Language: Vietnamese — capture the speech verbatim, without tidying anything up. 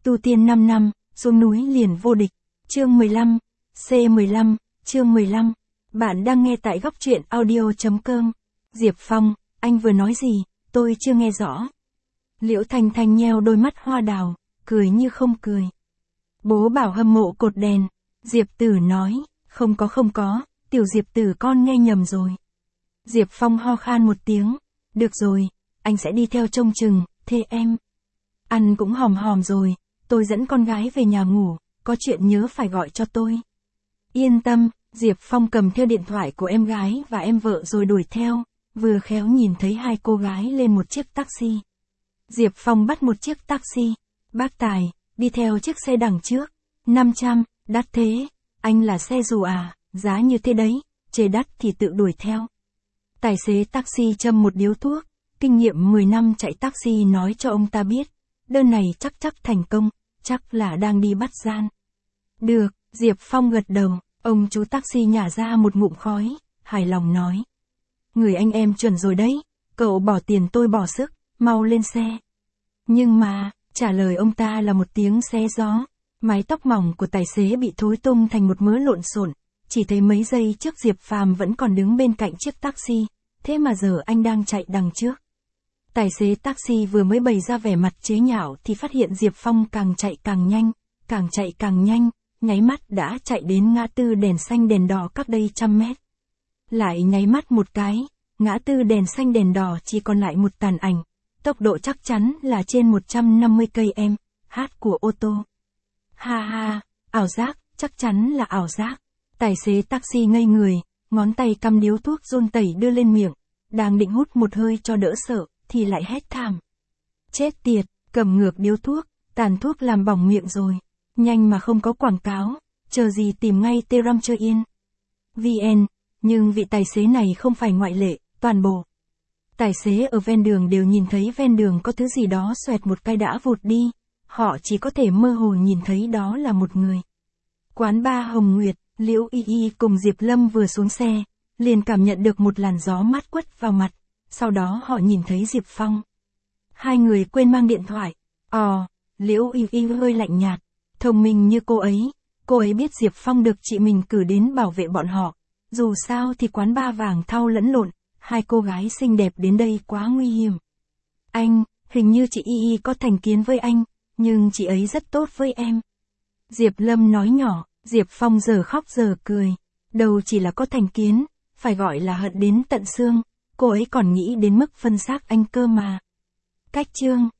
Tu tiên năm năm, xuống núi liền vô địch. Chương mười lăm, C mười lăm, chương mười lăm. Bạn đang nghe tại góc truyện audio.com. Diệp Phong, anh vừa nói gì, tôi chưa nghe rõ. Liễu Thanh Thanh nheo đôi mắt hoa đào, cười như không cười. Bố bảo hâm mộ cột đèn. Diệp Tử nói, không có không có, tiểu Diệp Tử con nghe nhầm rồi. Diệp Phong ho khan một tiếng, được rồi, anh sẽ đi theo trông chừng, thế em. Ăn cũng hòm hòm rồi, tôi dẫn con gái về nhà ngủ, có chuyện nhớ phải gọi cho tôi. Yên tâm, Diệp Phong cầm theo điện thoại của em gái và em vợ rồi đuổi theo, vừa khéo nhìn thấy hai cô gái lên một chiếc taxi. Diệp Phong bắt một chiếc taxi, bác Tài, đi theo chiếc xe đằng trước, năm trăm, đắt thế, anh là xe dù à, giá như thế đấy, chê đắt thì tự đuổi theo. Tài xế taxi châm một điếu thuốc, kinh nghiệm mười năm chạy taxi nói cho ông ta biết, đơn này chắc chắc thành công, chắc là đang đi bắt gian. Được, Diệp Phong gật đầu, ông chú taxi nhả ra một ngụm khói, hài lòng nói. Người anh em chuẩn rồi đấy, cậu bỏ tiền tôi bỏ sức, mau lên xe. Nhưng mà, trả lời ông ta là một tiếng xé gió, mái tóc mỏng của tài xế bị thối tung thành một mớ lộn xộn, chỉ thấy mấy giây trước Diệp Phàm vẫn còn đứng bên cạnh chiếc taxi, thế mà giờ anh đang chạy đằng trước. Tài xế taxi vừa mới bày ra vẻ mặt chế nhạo thì phát hiện Diệp Phong càng chạy càng nhanh, càng chạy càng nhanh, nháy mắt đã chạy đến ngã tư đèn xanh đèn đỏ cách đây trăm mét. Lại nháy mắt một cái, ngã tư đèn xanh đèn đỏ chỉ còn lại một tàn ảnh, tốc độ chắc chắn là trên một trăm năm mươi ki lô mét h của ô tô. Ha ha, ảo giác, chắc chắn là ảo giác. Tài xế taxi ngây người, ngón tay cắm điếu thuốc run tẩy đưa lên miệng, đang định hút một hơi cho đỡ sợ, thì lại hét thảm. Chết tiệt, cầm ngược điếu thuốc, tàn thuốc làm bỏng miệng rồi. Nhanh mà không có quảng cáo, chờ gì tìm ngay Teram chơi yên. vn, nhưng vị tài xế này không phải ngoại lệ, toàn bộ. Tài xế ở ven đường đều nhìn thấy ven đường có thứ gì đó xoẹt một cái đã vụt đi, họ chỉ có thể mơ hồ nhìn thấy đó là một người. Quán bar Hồng Nguyệt, Liễu Y Y cùng Diệp Lâm vừa xuống xe, liền cảm nhận được một làn gió mát quất vào mặt, sau đó họ nhìn thấy Diệp Phong. Hai người quên mang điện thoại, ò, Liễu Y Y hơi lạnh nhạt, thông minh như cô ấy, cô ấy biết Diệp Phong được chị mình cử đến bảo vệ bọn họ, dù sao thì quán bar vàng thau lẫn lộn, hai cô gái xinh đẹp đến đây quá nguy hiểm. Anh, hình như chị Y Y có thành kiến với anh, nhưng chị ấy rất tốt với em. Diệp Lâm nói nhỏ, Diệp Phong giờ khóc giờ cười, đâu chỉ là có thành kiến, phải gọi là hận đến tận xương, cô ấy còn nghĩ đến mức phân xác anh cơ mà. Cách chương,